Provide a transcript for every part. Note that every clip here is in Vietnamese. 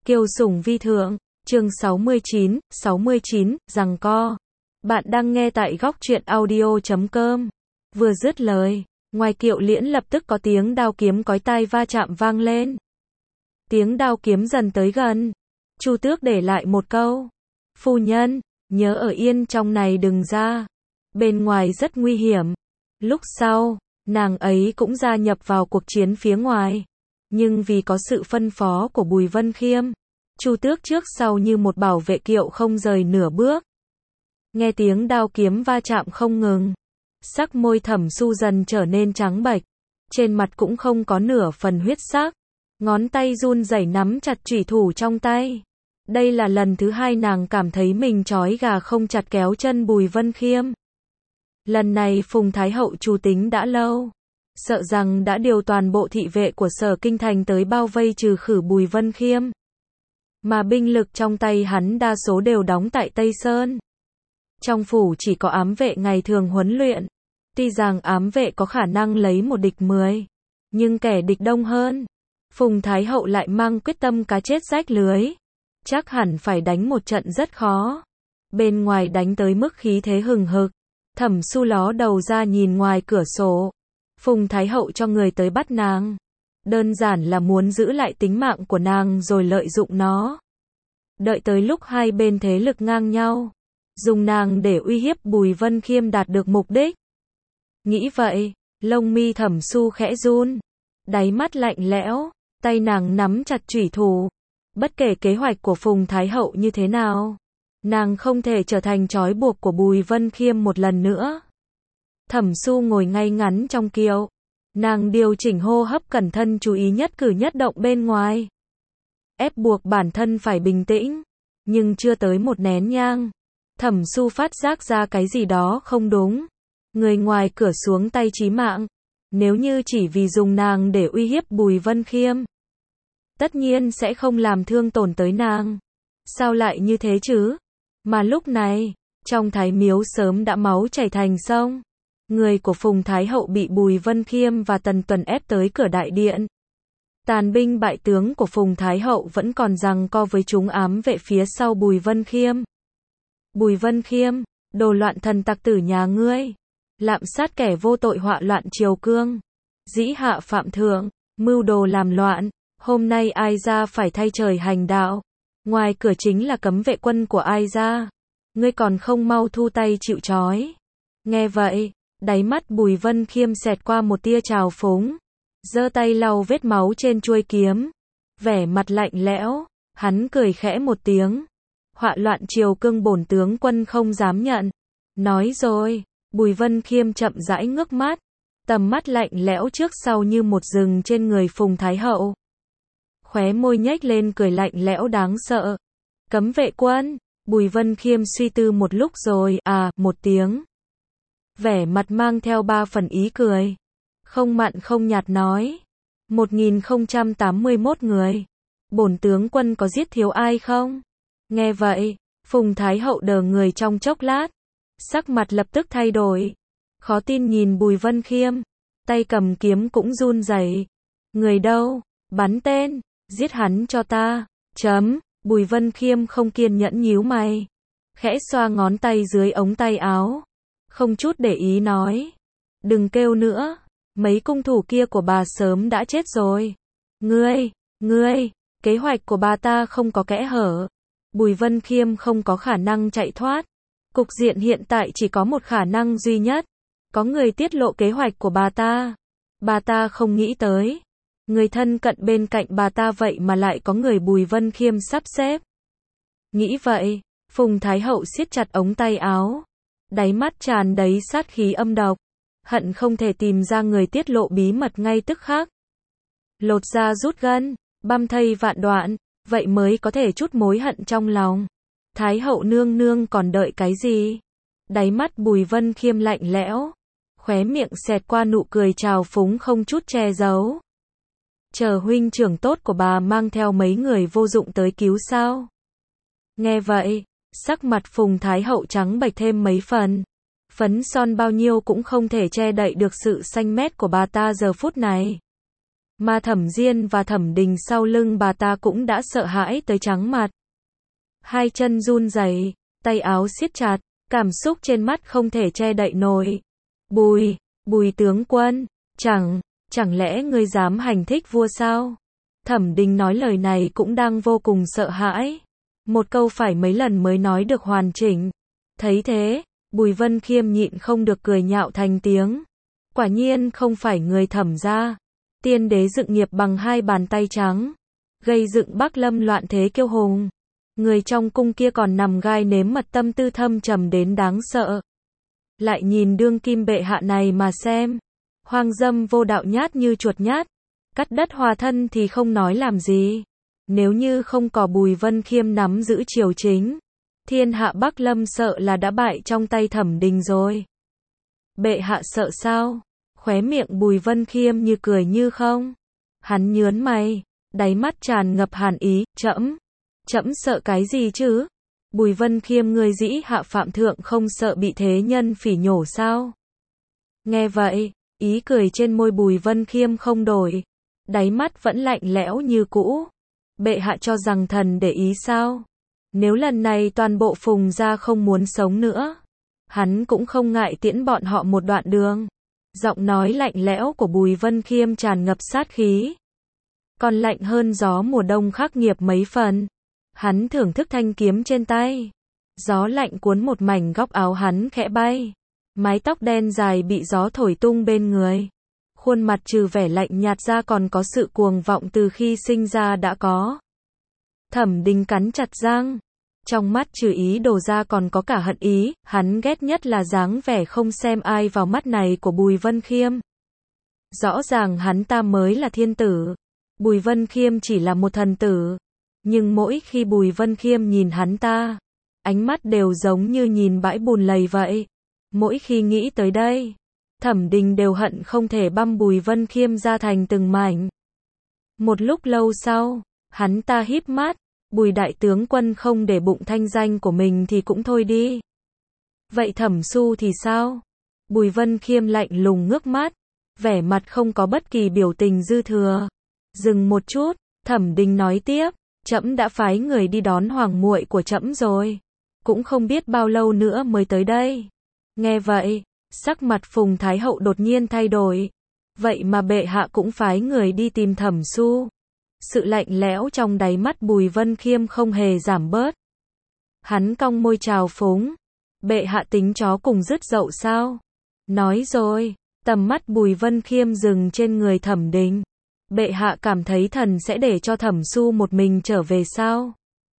Kiều Sủng Vi Thượng, chương 69, giằng co. Bạn đang nghe tại góc truyện audio.com. Vừa dứt lời, ngoài Kiệu Liễn lập tức có tiếng đao kiếm cói tai va chạm vang lên. Tiếng đao kiếm dần tới gần. Chu Tước để lại một câu. Phu nhân, nhớ ở yên trong này đừng ra. Bên ngoài rất nguy hiểm. Lúc sau, nàng ấy cũng gia nhập vào cuộc chiến phía ngoài. Nhưng vì có sự phân phó của Bùi Vân Khiêm, Chu Tước trước sau như một bảo vệ Kiệu không rời nửa bước. Nghe tiếng đao kiếm va chạm không ngừng, sắc môi Thẩm Su dần trở nên trắng bệch, trên mặt cũng không có nửa phần huyết sắc, ngón tay run rẩy nắm chặt chủy thủ trong tay. Đây là lần thứ hai nàng cảm thấy mình trói gà không chặt kéo chân Bùi Vân Khiêm. Lần này Phùng Thái Hậu chủ tính đã lâu, sợ rằng đã điều toàn bộ thị vệ của Sở Kinh Thành tới bao vây trừ khử Bùi Vân Khiêm. Mà binh lực trong tay hắn đa số đều đóng tại Tây Sơn. Trong phủ chỉ có ám vệ ngày thường huấn luyện. Tuy rằng ám vệ có khả năng lấy một địch 10, nhưng kẻ địch đông hơn. Phùng Thái Hậu lại mang quyết tâm cá chết rách lưới. Chắc hẳn phải đánh một trận rất khó. Bên ngoài đánh tới mức khí thế hừng hực. Thẩm Su ló đầu ra nhìn ngoài cửa sổ. Phùng Thái Hậu cho người tới bắt nàng. Đơn giản là muốn giữ lại tính mạng của nàng rồi lợi dụng nó. Đợi tới lúc hai bên thế lực ngang nhau, dùng nàng để uy hiếp Bùi Vân Khiêm đạt được mục đích. Nghĩ vậy, lông mi Thẩm Su khẽ run, đáy mắt lạnh lẽo, tay nàng nắm chặt chủy thủ. Bất kể kế hoạch của Phùng Thái Hậu như thế nào, nàng không thể trở thành trói buộc của Bùi Vân Khiêm một lần nữa. Thẩm Su ngồi ngay ngắn trong kiệu. Nàng điều chỉnh hô hấp cẩn thận chú ý nhất cử nhất động bên ngoài. Ép buộc bản thân phải bình tĩnh. Nhưng chưa tới một nén nhang, Thẩm Su phát giác ra cái gì đó không đúng. Người ngoài cửa xuống tay chí mạng. Nếu như chỉ vì dùng nàng để uy hiếp Bùi Vân Khiêm, tất nhiên sẽ không làm thương tổn tới nàng. Sao lại như thế chứ? Mà lúc này, trong Thái Miếu sớm đã máu chảy thành sông. Người của Phùng Thái Hậu bị Bùi Vân Khiêm và Tần Tuần ép tới cửa đại điện. Tàn binh bại tướng của Phùng Thái Hậu vẫn còn giằng co với chúng ám vệ phía sau Bùi Vân Khiêm. Bùi Vân Khiêm, đồ loạn thần tặc tử nhà ngươi, lạm sát kẻ vô tội họa loạn triều cương, dĩ hạ phạm thượng, mưu đồ làm loạn, hôm nay ai ra phải thay trời hành đạo. Ngoài cửa chính là cấm vệ quân của ai ra. Ngươi còn không mau thu tay chịu trói. Nghe vậy, đáy mắt Bùi Vân Khiêm xẹt qua một tia trào phúng, giơ tay lau vết máu trên chuôi kiếm, vẻ mặt lạnh lẽo, hắn cười khẽ một tiếng. Họa loạn triều cương bổn tướng quân không dám nhận. Nói rồi, Bùi Vân Khiêm chậm rãi ngước mắt, tầm mắt lạnh lẽo trước sau như một rừng trên người Phùng Thái Hậu. Khóe môi nhếch lên cười lạnh lẽo đáng sợ. Cấm vệ quân. Bùi Vân Khiêm suy tư một lúc rồi, một tiếng. Vẻ mặt mang theo 3 phần ý cười. Không mặn không nhạt nói. 1081 người. Bổn tướng quân có giết thiếu ai không? Nghe vậy, Phùng Thái Hậu đờ người trong chốc lát. Sắc mặt lập tức thay đổi. Khó tin nhìn Bùi Vân Khiêm. Tay cầm kiếm cũng run rẩy. Người đâu? Bắn tên. Giết hắn cho ta. Bùi Vân Khiêm không kiên nhẫn nhíu mày. Khẽ xoa ngón tay dưới ống tay áo. Không chút để ý nói. Đừng kêu nữa. Mấy cung thủ kia của bà sớm đã chết rồi. Ngươi, kế hoạch của bà ta không có kẽ hở. Bùi Vân Khiêm không có khả năng chạy thoát. Cục diện hiện tại chỉ có một khả năng duy nhất. Có người tiết lộ kế hoạch của bà ta. Bà ta không nghĩ tới. Người thân cận bên cạnh bà ta vậy mà lại có người Bùi Vân Khiêm sắp xếp. Nghĩ vậy, Phùng Thái Hậu siết chặt ống tay áo. Đáy mắt tràn đầy sát khí âm độc. Hận không thể tìm ra người tiết lộ bí mật ngay tức khắc. Lột da rút gân, băm thây vạn đoạn, vậy mới có thể trút mối hận trong lòng. Thái Hậu nương nương còn đợi cái gì? Đáy mắt Bùi Vân Khiêm lạnh lẽo. Khóe miệng xẹt qua nụ cười trào phúng không chút che giấu. Chờ huynh trưởng tốt của bà mang theo mấy người vô dụng tới cứu sao? Nghe vậy, sắc mặt Phùng Thái Hậu trắng bệch thêm mấy phần. Phấn son bao nhiêu cũng không thể che đậy được sự xanh mét của bà ta giờ phút này. Mà Thẩm Diên và Thẩm Đình sau lưng bà ta cũng đã sợ hãi tới trắng mặt. Hai chân run rẩy, tay áo siết chặt, cảm xúc trên mắt không thể che đậy nổi. Bùi tướng quân, chẳng lẽ ngươi dám hành thích vua sao? Thẩm Đình nói lời này cũng đang vô cùng sợ hãi. Một câu phải mấy lần mới nói được hoàn chỉnh. Thấy thế, Bùi Vân Khiêm nhịn không được cười nhạo thành tiếng. Quả nhiên không phải người Thẩm gia. Tiên đế dựng nghiệp bằng hai bàn tay trắng, gây dựng Bắc Lâm loạn thế kiêu hùng. Người trong cung kia còn nằm gai nếm mật, tâm tư thâm trầm đến đáng sợ. Lại nhìn đương kim bệ hạ này mà xem, hoang dâm vô đạo, nhát như chuột nhát, cắt đất hòa thân thì không nói làm gì. Nếu như không có Bùi Vân Khiêm nắm giữ triều chính, thiên hạ Bắc Lâm sợ là đã bại trong tay Thẩm Đình rồi. Bệ hạ sợ sao? Khóe miệng Bùi Vân Khiêm như cười như không. Hắn nhướng mày, đáy mắt tràn ngập hàn ý. Trẫm sợ cái gì chứ? Bùi Vân Khiêm, ngươi dĩ hạ phạm thượng, không sợ bị thế nhân phỉ nhổ sao? Nghe vậy, ý cười trên môi Bùi Vân Khiêm không đổi, đáy mắt vẫn lạnh lẽo như cũ. Bệ hạ cho rằng thần để ý sao? Nếu lần này toàn bộ Phùng gia không muốn sống nữa, hắn cũng không ngại tiễn bọn họ một đoạn đường. Giọng nói lạnh lẽo của Bùi Vân Khiêm tràn ngập sát khí, còn lạnh hơn gió mùa đông khắc nghiệt mấy phần. Hắn thưởng thức thanh kiếm trên tay. Gió lạnh cuốn một mảnh góc áo hắn khẽ bay. Mái tóc đen dài bị gió thổi tung bên người. Khuôn mặt trừ vẻ lạnh nhạt ra còn có sự cuồng vọng từ khi sinh ra đã có. Thẩm Đình cắn chặt răng. Trong mắt trừ ý đồ ra còn có cả hận ý. Hắn ghét nhất là dáng vẻ không xem ai vào mắt này của Bùi Vân Khiêm. Rõ ràng hắn ta mới là thiên tử, Bùi Vân Khiêm chỉ là một thần tử. Nhưng mỗi khi Bùi Vân Khiêm nhìn hắn ta, ánh mắt đều giống như nhìn bãi bùn lầy vậy. Mỗi khi nghĩ tới đây, Thẩm Đình đều hận không thể băm Bùi Vân Khiêm ra thành từng mảnh. Một lúc lâu sau, hắn ta híp mắt. Bùi đại tướng quân không để bụng thanh danh của mình thì cũng thôi đi. Vậy Thẩm Xu thì sao? Bùi Vân Khiêm lạnh lùng ngước mắt, vẻ mặt không có bất kỳ biểu tình dư thừa. Dừng một chút, Thẩm Đình nói tiếp, trẫm đã phái người đi đón hoàng muội của trẫm rồi, cũng không biết bao lâu nữa mới tới đây. Nghe vậy, sắc mặt Phùng Thái hậu đột nhiên thay đổi. Vậy mà bệ hạ cũng phái người đi tìm Thẩm Xu. Sự lạnh lẽo trong đáy mắt Bùi Vân Khiêm không hề giảm bớt. Hắn cong môi trào phúng. Bệ hạ tính chó cùng dứt dậu sao? Nói rồi, tầm mắt Bùi Vân Khiêm dừng trên người Thẩm Đình. Bệ hạ cảm thấy thần sẽ để cho Thẩm Xu một mình trở về sao?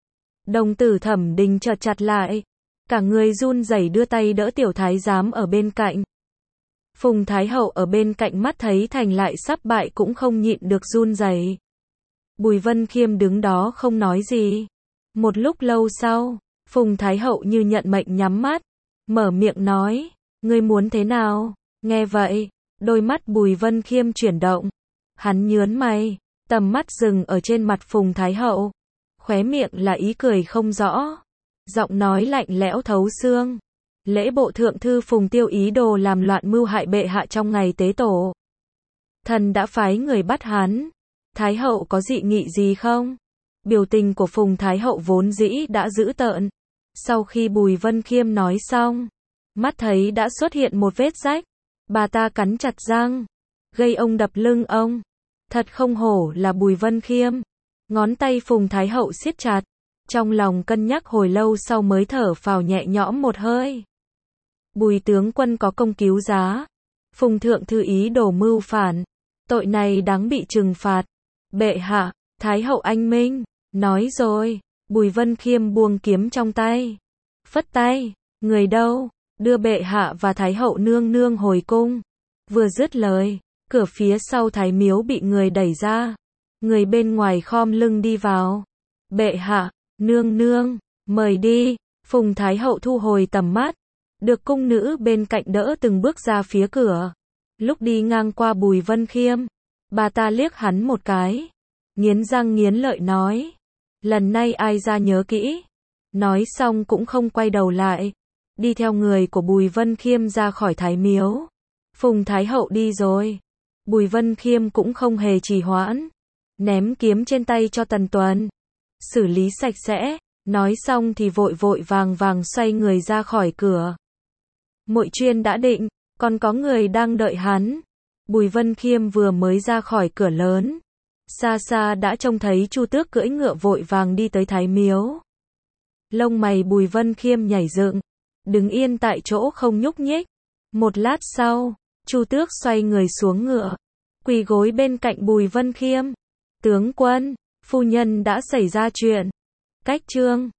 Đồng tử Thẩm Đình chợt chặt lại. Cả người run rẩy đưa tay đỡ tiểu thái giám ở bên cạnh. Phùng Thái hậu ở bên cạnh mắt thấy thành lại sắp bại cũng không nhịn được run rẩy. Bùi Vân Khiêm đứng đó không nói gì. Một lúc lâu sau, Phùng Thái hậu như nhận mệnh nhắm mắt, mở miệng nói, ngươi muốn thế nào? Nghe vậy, đôi mắt Bùi Vân Khiêm chuyển động. Hắn nhướng mày, tầm mắt dừng ở trên mặt Phùng Thái hậu. Khóe miệng là ý cười không rõ. Giọng nói lạnh lẽo thấu xương. Lễ bộ thượng thư Phùng Tiêu ý đồ làm loạn mưu hại bệ hạ trong ngày tế tổ. Thần đã phái người bắt hắn. Thái hậu có dị nghị gì không? Biểu tình của Phùng Thái hậu vốn dĩ đã dữ tợn. Sau khi Bùi Vân Khiêm nói xong, mắt thấy đã xuất hiện một vết rách. Bà ta cắn chặt răng, gây ông đập lưng ông. Thật không hổ là Bùi Vân Khiêm. Ngón tay Phùng Thái hậu siết chặt, trong lòng cân nhắc hồi lâu sau mới thở phào nhẹ nhõm một hơi. Bùi tướng quân có công cứu giá. Phùng thượng thư ý đồ mưu phản, tội này đáng bị trừng phạt. Bệ hạ, Thái hậu anh minh. Nói rồi, Bùi Vân Khiêm buông kiếm trong tay, phất tay, người đâu, đưa bệ hạ và Thái hậu nương nương hồi cung. Vừa dứt lời, cửa phía sau Thái miếu bị người đẩy ra. Người bên ngoài khom lưng đi vào. Bệ hạ, nương nương, mời đi. Phùng Thái hậu thu hồi tầm mắt, được cung nữ bên cạnh đỡ từng bước ra phía cửa. Lúc đi ngang qua Bùi Vân Khiêm, bà ta liếc hắn một cái, nghiến răng nghiến lợi nói, lần này ai ra nhớ kỹ. Nói xong cũng không quay đầu lại, đi theo người của Bùi Vân Khiêm ra khỏi Thái miếu. Phùng Thái hậu đi rồi, Bùi Vân Khiêm cũng không hề trì hoãn, ném kiếm trên tay cho Tần Tuần. Xử lý sạch sẽ, nói xong thì vội vội vàng vàng xoay người ra khỏi cửa. Mọi chuyện đã định, còn có người đang đợi hắn. Bùi Vân Khiêm vừa mới ra khỏi cửa lớn, xa xa đã trông thấy Chu Tước cưỡi ngựa vội vàng đi tới Thái Miếu. Lông mày Bùi Vân Khiêm nhảy dựng, đứng yên tại chỗ không nhúc nhích. Một lát sau, Chu Tước xoay người xuống ngựa, quỳ gối bên cạnh Bùi Vân Khiêm. Tướng quân, phu nhân đã xảy ra chuyện. Cách chương